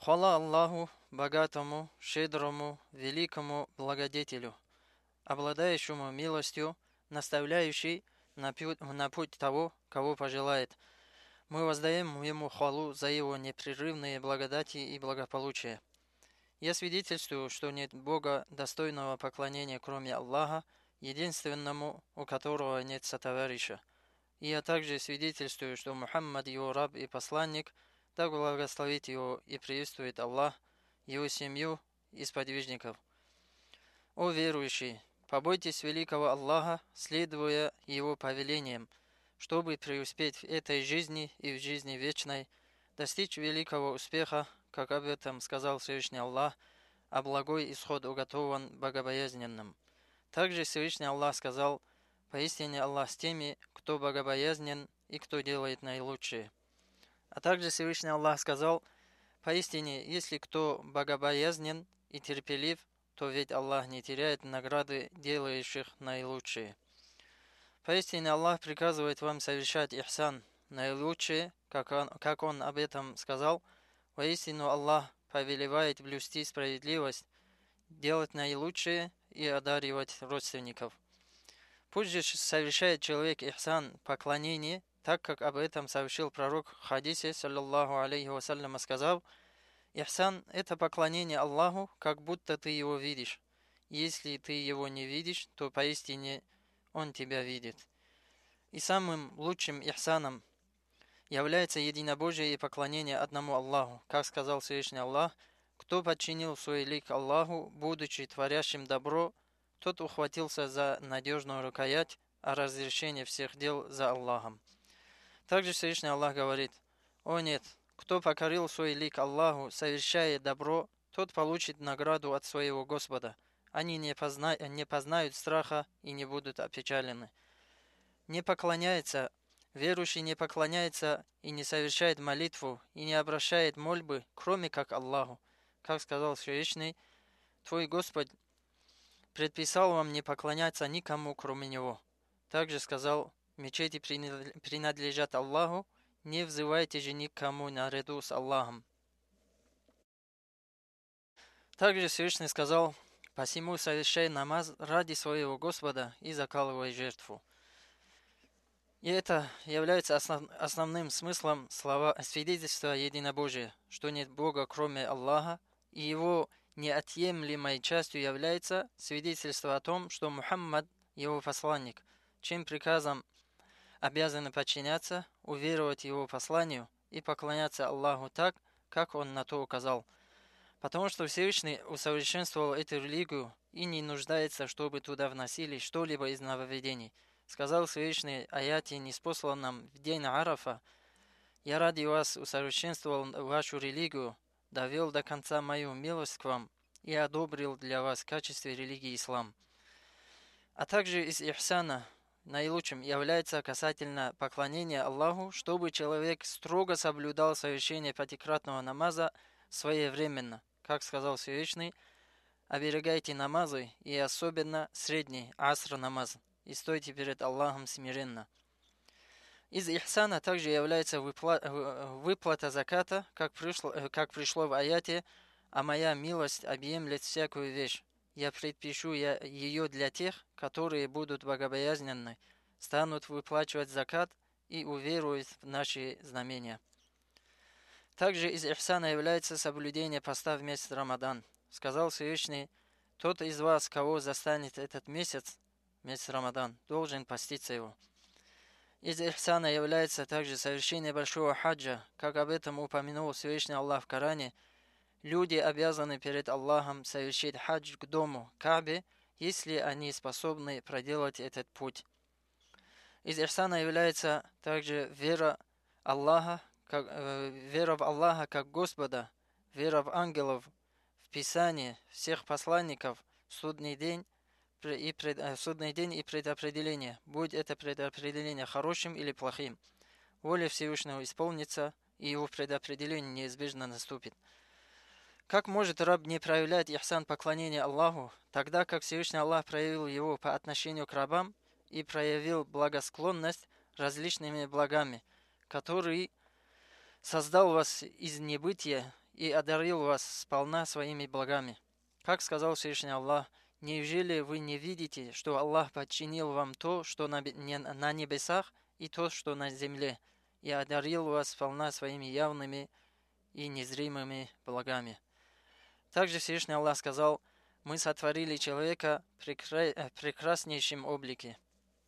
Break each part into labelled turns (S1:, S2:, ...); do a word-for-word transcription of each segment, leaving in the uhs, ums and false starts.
S1: Хвала Аллаху, богатому, щедрому, великому благодетелю, обладающему милостью, наставляющий на путь, на путь того, кого пожелает. Мы воздаем Ему хвалу за Его непрерывные благодати и благополучие. Я свидетельствую, что нет Бога, достойного поклонения, кроме Аллаха, единственному, у которого нет сотоварища. И я также свидетельствую, что Мухаммад его раб и посланник, да благословит его и приветствует Аллах, его семью и сподвижников. О верующие, побойтесь великого Аллаха, следуя его повелениям, чтобы преуспеть в этой жизни и в жизни вечной, достичь великого успеха, как об этом сказал Всевышний Аллах, а благой исход уготован богобоязненным. Также Всевышний Аллах сказал: «Поистине Аллах с теми, кто богобоязнен и кто делает наилучшее». А также Всевышний Аллах сказал: «Поистине, если кто богобоязнен и терпелив, то ведь Аллах не теряет награды делающих наилучшие». Поистине Аллах приказывает вам совершать ихсан, наилучшее, как он, как он об этом сказал: «Воистину Аллах повелевает блюсти справедливость, делать наилучшее и одаривать родственников». Пусть же совершает человек ихсан, поклонение, так как об этом совершил пророк в хадисе, саллаллаху алейхи вассалям, сказал: «Ихсан – это поклонение Аллаху, как будто ты его видишь. Если ты его не видишь, то поистине он тебя видит». И самым лучшим ихсаном является единобожие и поклонение одному Аллаху. Как сказал Всевышний Аллах: «Кто подчинил свой лик Аллаху, будучи творящим добро, тот ухватился за надежную рукоять, а разрешение всех дел за Аллахом». Также Всевышний Аллах говорит: «О нет, кто покорил свой лик Аллаху, совершая добро, тот получит награду от своего Господа. Они не, позна... не познают страха и не будут опечалены». Не поклоняется, верующий не поклоняется и не совершает молитву и не обращает мольбы, кроме как Аллаху. Как сказал Всевышний: «Твой Господь предписал вам не поклоняться никому, кроме Него». Также сказал: «Мечети принадлежат Аллаху, не взывайте же никому наряду с Аллахом». Также Всевышний сказал: «Посему совершай намаз ради своего Господа и закалывай жертву». И это является основ, основным смыслом слова свидетельства единобожия, что нет Бога, кроме Аллаха, и его неотъемлемой частью является свидетельство о том, что Мухаммад – его посланник, чьим приказам обязаны подчиняться, уверовать его посланию и поклоняться Аллаху так, как он на то указал. Потому что Всевышний усовершенствовал эту религию и не нуждается, чтобы туда вносили что-либо из нововведений. Сказал Всевышний аяте, ниспосланном в день Арафа: «Я ради вас усовершенствовал вашу религию, довел до конца мою милость к вам и одобрил для вас в качестве религии ислам». А также из ихсана наилучшим является касательно поклонения Аллаху, чтобы человек строго соблюдал совершение пятикратного намаза своевременно. Как сказал Всевышний: «Оберегайте намазы, и особенно средний аср намаз, и стойте перед Аллахом смиренно». Из ихсана также является выплата, выплата заката, как пришло, как пришло в аяте: «А моя милость объемлет всякую вещь. Я предпишу я ее для тех, которые будут богобоязненны, станут выплачивать закат и уверуют в наши знамения». Также из ихсана является соблюдение поста в месяц Рамадан. Сказал Всевышний: «Тот из вас, кого застанет этот месяц, месяц Рамадан, должен поститься его». Из ихсана является также совершение большого хаджа, как об этом упомянул Всевышний Аллах в Коране: «Люди обязаны перед Аллахом совершить хадж к дому Каабе, если они способны проделать этот путь». Из ихсана является также вера Аллаха, как, э, вера в Аллаха как Господа, вера в ангелов, в Писание, всех посланников, в судный день и пред, э, судный день и предопределение, будь это предопределение хорошим или плохим. Воля Всевышнего исполнится, и его предопределение неизбежно наступит. Как может раб не проявлять ихсан поклонения Аллаху, тогда как Всевышний Аллах проявил его по отношению к рабам и проявил благосклонность различными благами, который создал вас из небытия и одарил вас сполна своими благами. Как сказал Всевышний Аллах: неужели вы не видите, что Аллах подчинил вам то, что на небесах, и то, что на земле, и одарил вас сполна своими явными и незримыми благами? Также Всевышний Аллах сказал: мы сотворили человека в прекра... прекраснейшем облике.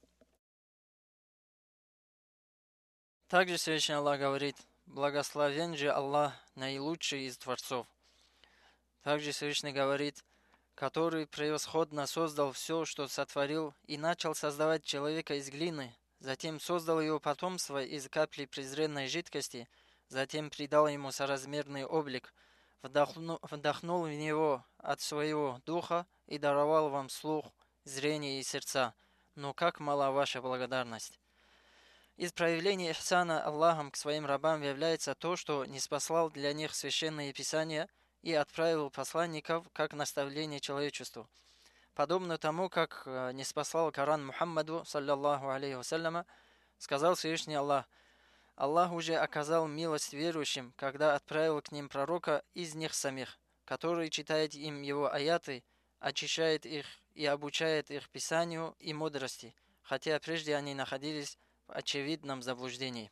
S1: Также Всевышний Аллах говорит: благословен же Аллах, наилучший из творцов. Также Всевышний говорит: который превосходно создал все, что сотворил, и начал создавать человека из глины, затем создал его потомство из капли презренной жидкости, затем придал ему соразмерный облик, вдохнул, вдохнул в него от своего духа и даровал вам слух, зрение и сердца. Но как мала ваша благодарность! Из проявления ихсана Аллахом к своим рабам является то, что ниспослал для них священные писания и отправил посланников как наставление человечеству. Подобно тому, как ниспослал Коран Мухаммаду, саллаллаху алейхи вассаляма, сказал Всевышний Аллах: Аллах уже оказал милость верующим, когда отправил к ним пророка из них самих, который читает им его аяты, очищает их и обучает их писанию и мудрости, хотя прежде они находились в очевидном заблуждении.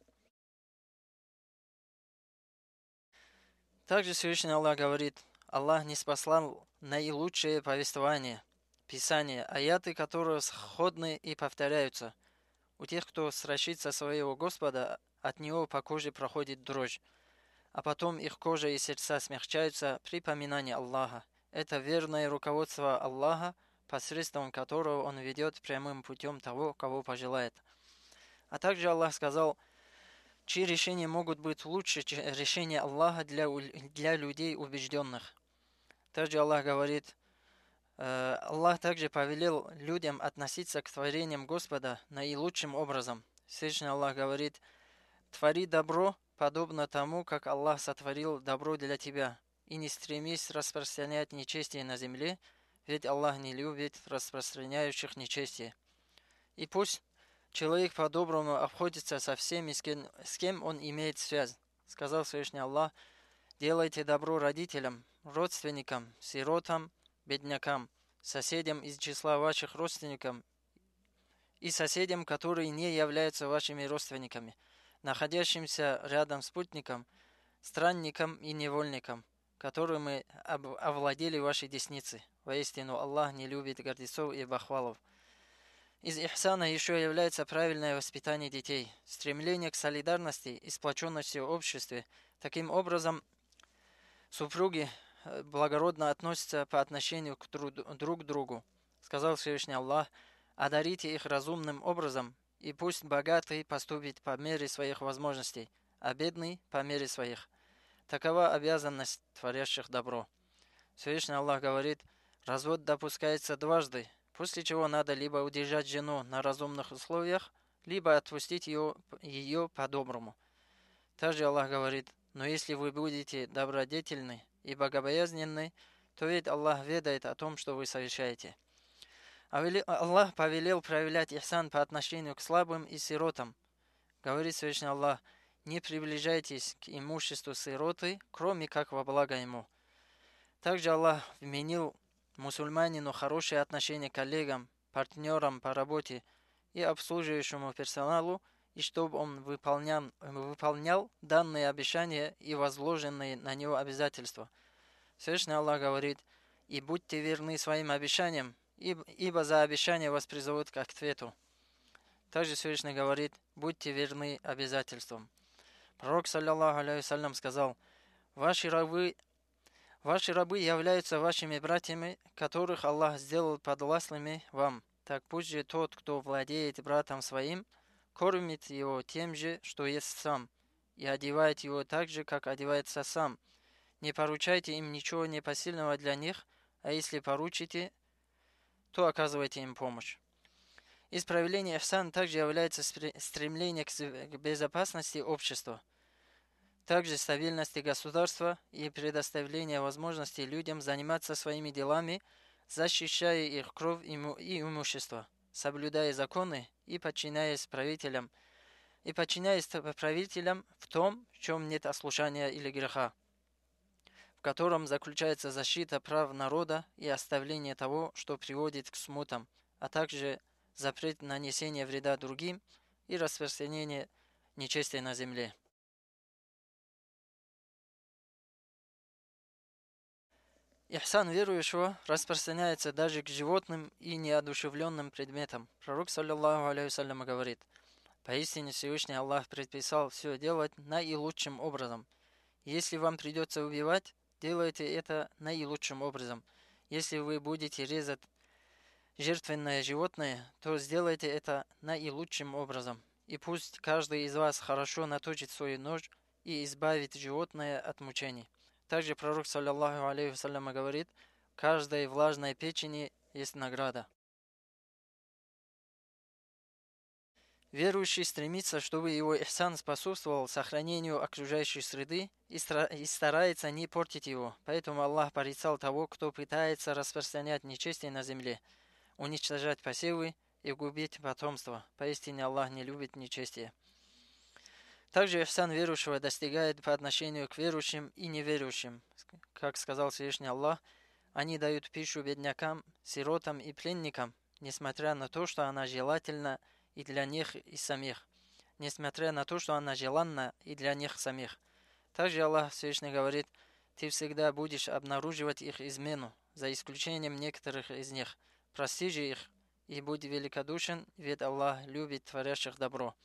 S1: Также Всевышний Аллах говорит: Аллах ниспослал наилучшее повествование, писание, аяты которого сходны и повторяются. У тех, кто страшится своего Господа, от него по коже проходит дрожь, а потом их кожа и сердца смягчаются при поминании Аллаха. Это верное руководство Аллаха, посредством которого Он ведет прямым путем того, кого пожелает. А также Аллах сказал: чьи решения могут быть лучше решения Аллаха для, для людей убежденных. Также Аллах говорит: Аллах также повелел людям относиться к творениям Господа наилучшим образом. Всевышний Аллах говорит: твори добро, подобно тому, как Аллах сотворил добро для тебя, и не стремись распространять нечестие на земле, ведь Аллах не любит распространяющих нечестие. И пусть человек по-доброму обходится со всеми, с кем, с кем он имеет связь. Сказал Всевышний Аллах: делайте добро родителям, родственникам, сиротам, беднякам, соседям из числа ваших родственников и соседям, которые не являются вашими родственниками, находящимся рядом с спутником, странникам и невольникам, которыми овладели ваши десницы. Воистину, Аллах не любит гордецов и бахвалов. Из ихсана еще является правильное воспитание детей, стремление к солидарности и сплоченности в обществе. Таким образом, супруги благородно относятся по отношению к друг другу. Сказал Всевышний Аллах: одарите их разумным образом, и пусть богатый поступит по мере своих возможностей, а бедный по мере своих. Такова обязанность творящих добро. Всевышний Аллах говорит: развод допускается дважды, после чего надо либо удержать жену на разумных условиях, либо отпустить ее, ее по-доброму. Также Аллах говорит: но если вы будете добродетельны и богобоязненны, то ведь Аллах ведает о том, что вы совершаете. Аллах повелел проявлять ихсан по отношению к слабым и сиротам. Говорит Всевышний Аллах: не приближайтесь к имуществу сироты, кроме как во благо ему. Также Аллах вменил мусульманину хорошее отношение к коллегам, партнерам по работе и обслуживающему персоналу, и чтобы он выполнял, выполнял данные обещания и возложенные на него обязательства. Всевышний Аллах говорит: и будьте верны своим обещаниям, ибо за обещание вас призовут к ответу. Также Всевышний говорит: будьте верны обязательствам. Пророк, саллаллаху алейхи вассалям, сказал: ваши рабы Ваши рабы являются вашими братьями, которых Аллах сделал подвластными вам. Так пусть же тот, кто владеет братом своим, кормит его тем же, что ест сам, и одевает его так же, как одевается сам. Не поручайте им ничего непосильного для них, а если поручите, то оказывайте им помощь. Из проявления ихсан также является стремление к безопасности общества, также стабильности государства и предоставление возможности людям заниматься своими делами, защищая их кровь и имущество, соблюдая законы и подчиняясь правителям, и подчиняясь правителям в том, в чем нет ослушания или греха. котором заключается защита прав народа и оставление того, что приводит к смутам, а также запрет нанесения вреда другим и распространение нечестия на земле. Ихсан верующего распространяется даже к животным и неодушевленным предметам. Пророк, саллиллаху алейхи вассалям, говорит: «Поистине Всевышний Аллах предписал все делать наилучшим образом. Если вам придется убивать, делайте это наилучшим образом. Если вы будете резать жертвенное животное, то сделайте это наилучшим образом. И пусть каждый из вас хорошо наточит свой нож и избавит животное от мучений». Также пророк, саллиллаху алейхи вассалям, говорит: «Каждой влажной печени есть награда». Верующий стремится, чтобы его ихсан способствовал сохранению окружающей среды и старается не портить его. Поэтому Аллах порицал того, кто пытается распространять нечестие на земле, уничтожать посевы и губить потомство. Поистине Аллах не любит нечестие. Также ихсан верующего достигает по отношению к верующим и неверующим. Как сказал Всевышний Аллах: «Они дают пищу беднякам, сиротам и пленникам, несмотря на то, что она желательна и для них и самих, несмотря на то, что она желанна и для них самих». Также Аллах Всевышний говорит: «Ты всегда будешь обнаруживать их измену, за исключением некоторых из них. Прости же их и будь великодушен, ведь Аллах любит творящих добро».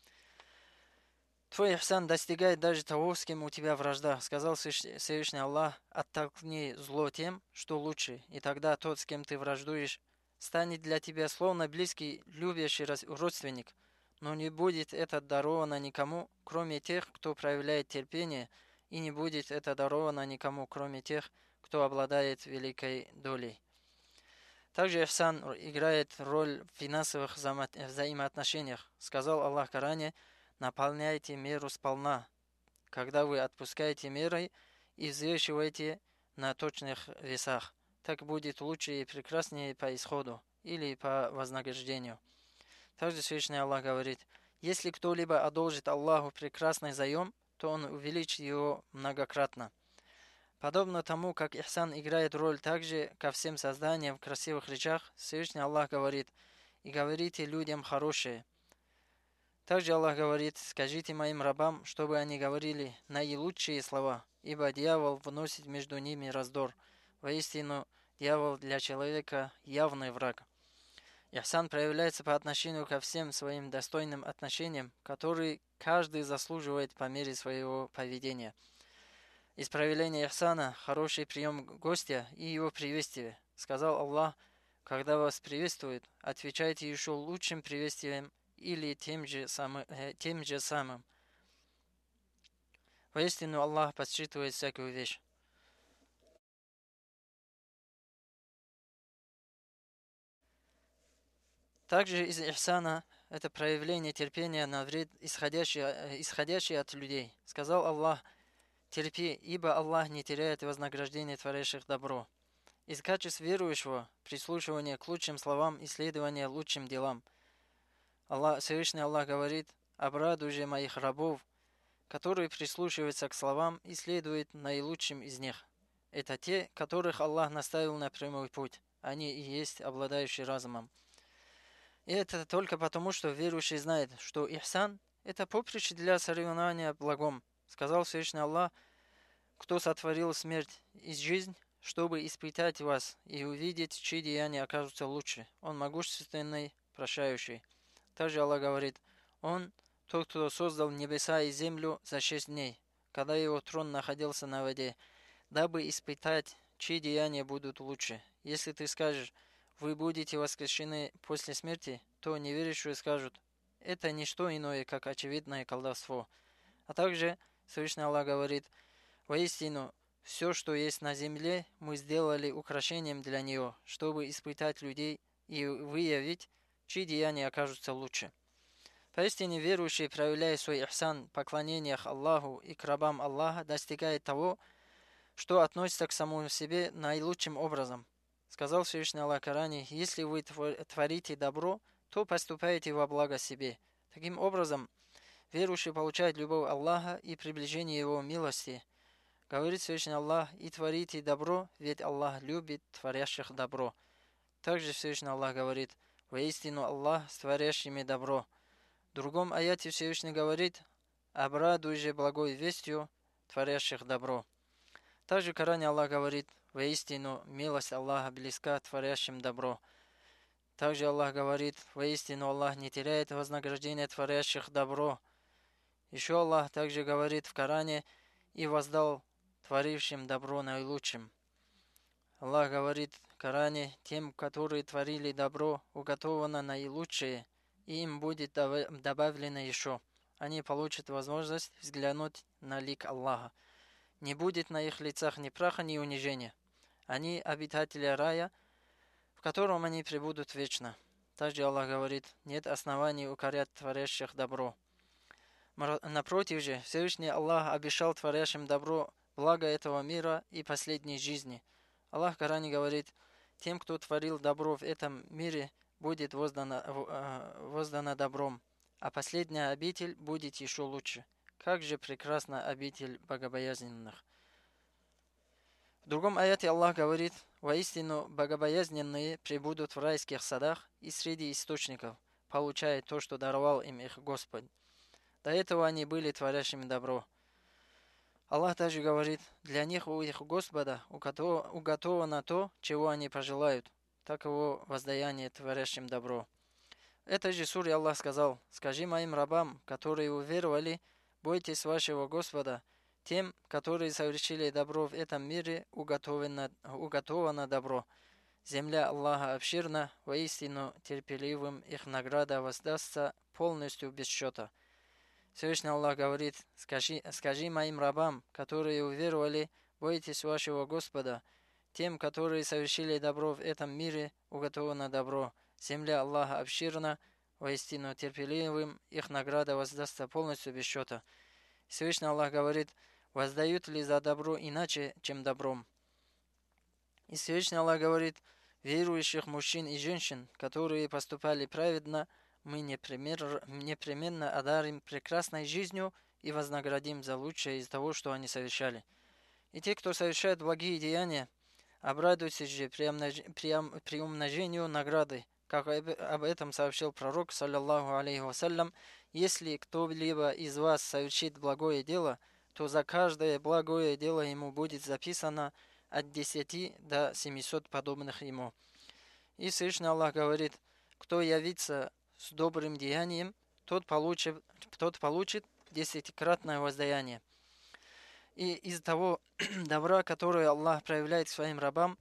S1: Твой ихсан достигает даже того, с кем у тебя вражда. Сказал Всевышний Аллах: «Оттолкни зло тем, что лучше, и тогда тот, с кем ты враждуешь, станет для тебя словно близкий, любящий родственник. Но не будет это даровано никому, кроме тех, кто проявляет терпение, и не будет это даровано никому, кроме тех, кто обладает великой долей». Также ихсан играет роль в финансовых взаимоотношениях. Сказал Аллах в Коране: «Наполняйте меру сполна, когда вы отпускаете мерой и взвешиваете на точных весах. Так будет лучше и прекраснее по исходу или по вознаграждению». Также Всевышний Аллах говорит: «Если кто-либо одолжит Аллаху прекрасный заем, то Он увеличит его многократно». Подобно тому, как ихсан играет роль также ко всем созданиям в красивых речах, Всевышний Аллах говорит: «И говорите людям хорошее». Также Аллах говорит: «Скажите моим рабам, чтобы они говорили наилучшие слова, ибо дьявол вносит между ними раздор. Воистину, дьявол для человека явный враг». Ихсан проявляется по отношению ко всем своим достойным отношениям, которые каждый заслуживает по мере своего поведения. Из проявления ихсана хороший прием гостя и его приветствие. Сказал Аллах: «Когда вас приветствуют, отвечайте еще лучшим приветствием или тем же, самым, э, тем же самым. Воистину Аллах подсчитывает всякую вещь». Также из ихсана это проявление терпения на вред, исходящий, исходящий от людей. Сказал Аллах: «Терпи, ибо Аллах не теряет вознаграждение творящих добро». Из качеств верующего прислушивание к лучшим словам и следование лучшим делам. Аллах, Всевышний Аллах говорит: «Обрадуй же моих рабов, которые прислушиваются к словам и следуют наилучшим из них. Это те, которых Аллах наставил на прямой путь. Они и есть обладающие разумом». И это только потому, что верующий знает, что ихсан – это поприще для соревнования в благом. Сказал Всевышний Аллах: «Кто сотворил смерть и жизнь, чтобы испытать вас и увидеть, чьи деяния окажутся лучше. Он могущественный, прощающий». Также Аллах говорит: «Он – тот, кто создал небеса и землю за шесть дней, когда его трон находился на воде, дабы испытать, чьи деяния будут лучше. Если ты скажешь: вы будете воскрешены после смерти, то неверующие скажут: это не что иное, как очевидное колдовство». А также Всевышний Аллах говорит: «Воистину, все, что есть на земле, мы сделали украшением для нее, чтобы испытать людей и выявить, чьи деяния окажутся лучше». Поистине верующий, проявляя свой ихсан в поклонениях Аллаху и к рабам Аллаха, достигает того, что относится к самому себе наилучшим образом. Сказал Всевышний Аллах в Коране: «Если вы творите добро, то поступаете во благо себе». Таким образом, верующий получает любовь Аллаха и приближение Его милости. Говорит Всевышний Аллах: и творите добро, ведь Аллах любит творящих добро. Также Всевышний Аллах говорит: воистину Аллах с творящими добро. В другом аяте Всевышний говорит: обрадуй же благой вестью творящих добро. Также в Коране Аллах говорит: воистину милость Аллаха близка творящим добро. Также Аллах говорит: воистину Аллах не теряет вознаграждение творящих добро. Еще Аллах также говорит в Коране: и воздал творившим добро наилучшим. Аллах говорит в Коране: тем, которые творили добро, уготовано наилучшее, и им будет добавлено еще. Они получат возможность взглянуть на лик Аллаха. Не будет на их лицах ни праха, ни унижения. Они обитатели рая, в котором они пребудут вечно. Также Аллах говорит: нет оснований укорять творящих добро. Напротив же, Всевышний Аллах обещал творящим добро благо этого мира и последней жизни. Аллах в Коране говорит: тем, кто творил добро в этом мире, будет воздано, воздано добром, а последняя обитель будет еще лучше. Как же прекрасна обитель богобоязненных. В другом аяте Аллах говорит: воистину богобоязненные пребудут в райских садах и среди источников, получая то, что даровал им их Господь. До этого они были творящими добро. Аллах также говорит: для них у их Господа уготовано то, чего они пожелают, таково воздаяние творящим добро. В этой же суре Аллах сказал: скажи моим рабам, которые уверовали, бойтесь вашего Господа, тем, которые совершили добро в этом мире, уготовано, уготовано добро. Земля Аллаха обширна, воистину терпеливым их награда воздастся полностью без счета. Всевышний Аллах говорит: скажи, скажи моим рабам, которые уверовали, бойтесь вашего Господа, тем, которые совершили добро в этом мире, уготовано добро. Земля Аллаха обширна, воистину терпеливым их награда воздастся полностью без счета. Всевышний Аллах говорит: воздают ли за добро иначе, чем добром? И Всевышний Аллах говорит: верующих мужчин и женщин, которые поступали праведно, мы непременно одарим прекрасной жизнью и вознаградим за лучшее из того, что они совершали. И те, кто совершает благие деяния, обрадуйтесь же при умножению награды, как об этом сообщил пророк, саллаллаху алейхи вассалям: если кто-либо из вас совершит благое дело, то за каждое благое дело ему будет записано от десяти до семисот подобных ему. И Всевышний Аллах говорит: кто явится с добрым деянием, тот получит, тот получит десятикратное воздаяние. И из того добра, которое Аллах проявляет своим рабам,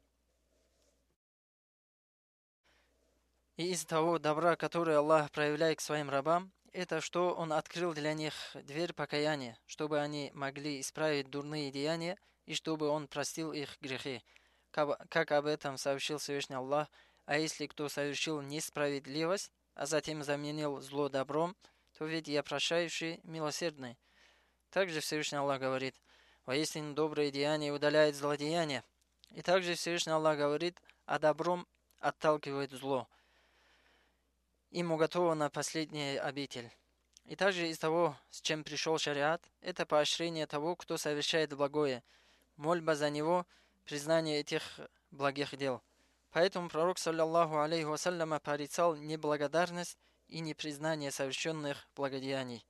S1: и из того добра, которое Аллах проявляет к своим рабам, это что Он открыл для них дверь покаяния, чтобы они могли исправить дурные деяния и чтобы Он простил их грехи. Как, как об этом сообщил Всевышний Аллах: а если кто совершил несправедливость, а затем заменил зло добром, то ведь я прощающий, милосердный. Также Всевышний Аллах говорит: воистину добрые деяния удаляют злодеяния. И также Всевышний Аллах говорит: а добром отталкивает зло. Им уготована последняя обитель. И также из того, с чем пришел шариат, это поощрение того, кто совершает благое, мольба за него, признание этих благих дел. Поэтому пророк, саллаллаху алейхи вассаляма, порицал неблагодарность и непризнание совершенных благодеяний.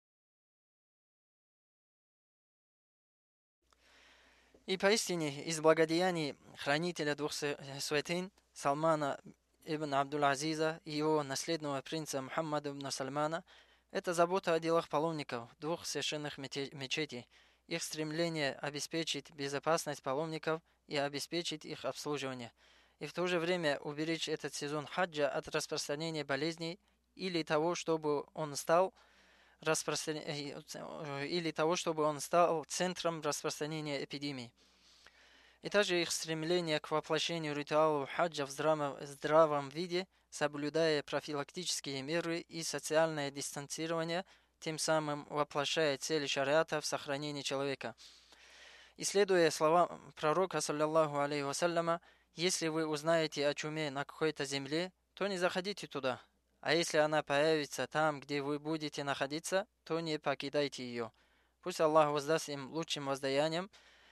S1: И поистине из благодеяний хранителя двух святынь Салмана ибн Абдул-Азиза и его наследного принца Мухаммада ибн Сальмана – это забота о делах паломников двух священных мечетей, их стремление обеспечить безопасность паломников и обеспечить их обслуживание, и в то же время уберечь этот сезон хаджа от распространения болезней или того, чтобы он стал распростран... или того, чтобы он стал центром распространения эпидемий. И также их стремление к воплощению ритуалов хаджа в здравом, здравом виде, соблюдая профилактические меры и социальное дистанцирование, тем самым воплощая цели шариата в сохранении человека. И следуя словам пророка, саллаллаху алейхи вассаляма: если вы узнаете о чуме на какой-то земле, то не заходите туда. А если она появится там, где вы будете находиться, то не покидайте ее. Пусть Аллах воздаст им лучшим воздаянием,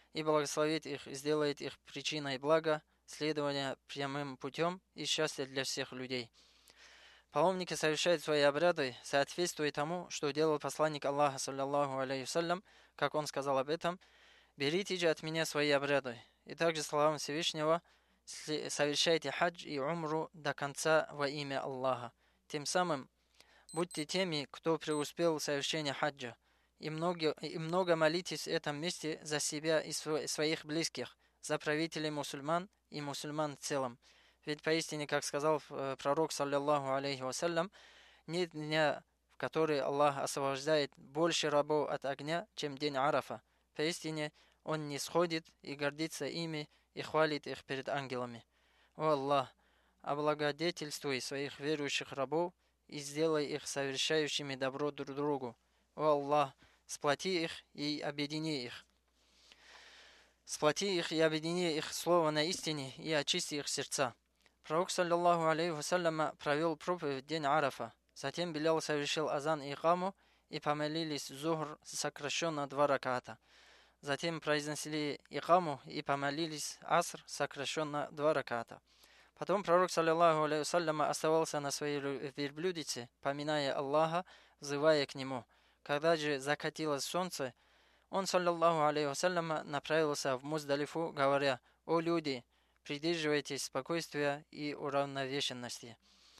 S1: и благословит их, и сделает их причиной блага, следования прямым путем и счастья для всех людей. Паломники совершают свои обряды, соответствуя тому, что делал посланник Аллаха, саллаллаху алейхи вассалям, как он сказал об этом: «Берите же от меня свои обряды». И также словам Всевышнего: «Совершайте хадж и умру до конца во имя Аллаха». Тем самым будьте теми, кто преуспел в совершении хаджа, и много, и много молитесь в этом месте за себя и своих близких, за правителей мусульман и мусульман в целом. Ведь поистине, как сказал пророк, саллаллаху алейхи вассалям, нет дня, в который Аллах освобождает больше рабов от огня, чем день Арафа. Поистине, Он не сходит и гордится ими и хвалит их перед ангелами. О Аллах, облагодетельствуй своих верующих рабов и сделай их совершающими добро друг другу. О Аллах, сплоти их и объедини их. Сплоти их и объедини их слово на истине и очисти их сердца. Пророк, саллаллаху алейхи вассаляма, провел проповедь в день Арафа. Затем Билял совершил азан и икаму, и помолились зухр сокращенно два раката. Затем произнесли икаму и помолились аср сокращенно два раката. Потом пророк, саллаллаху алейхи вассаляма, оставался на своей верблюдице, поминая Аллаха, взывая к нему. Когда же закатилось солнце, он, саллаллаху алейхи вассаляма, направился в Муздалифу, говоря: «О люди, придерживайтесь спокойствия и уравновешенности».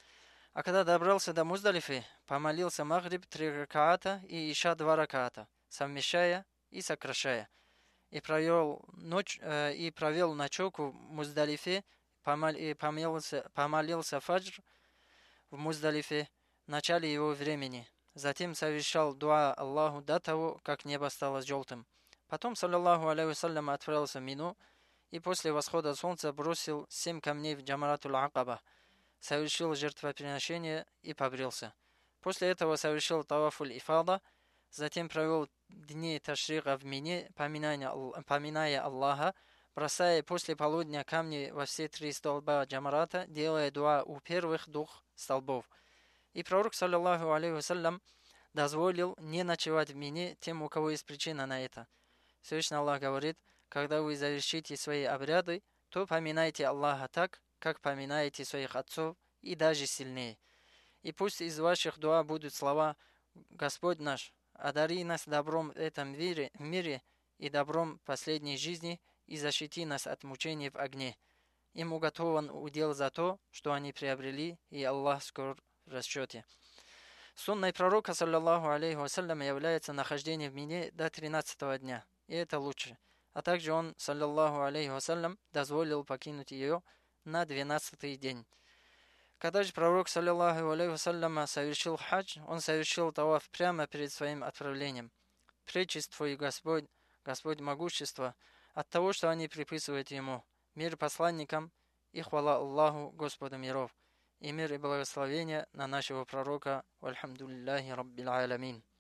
S1: А когда добрался до Муздалифы, помолился магриб три ракаата и иша два ракаата, совмещая и сокращая. И провел, ночь, э, и провел ночевку в Муздалифе, помол, и помолился, помолился фаджр в Муздалифе в начале его времени. Затем совершал дуа Аллаху до того, как небо стало желтым. Потом, саллаллаху алейхи вассалям, отправился в Мину и после восхода солнца бросил семь камней в Джамаратул Акаба, совершил жертвоприношение и побрился. После этого совершил тавафуль ифада, затем провел дни ташрика в Мине, поминая, поминая Аллаха, бросая после полудня камни во все три столба Джамарата, делая дуа у первых двух столбов. И пророк, саллаллаху алейхи вассалям, дозволил не ночевать в Мине тем, у кого есть причина на это. Всевышний Аллах говорит: когда вы завершите свои обряды, то поминайте Аллаха так, как поминаете своих отцов, и даже сильнее. И пусть из ваших дуа будут слова: «Господь наш, одари нас добром в этом мире, мире и добром последней жизни, и защити нас от мучений в огне». Им уготован удел за то, что они приобрели, и Аллах скоро в расчете. Сунной пророка, саллаллаху алейхи вассалям, является нахождение в Мине до тринадцатого дня, и это лучше. А также он, саллаллаху алейхи вассалям, дозволил покинуть ее на двенадцатый день. Когда же пророк, саллаллаху алейхи вассалям, совершил хадж, он совершил таваф прямо перед своим отправлением. Пречист твой Господь, Господь могущества, от того, что они приписывают ему. Мир посланникам и хвала Аллаху, Господу миров. И мир и благословение на нашего пророка. Вальхамдулиллахи раббил аламин.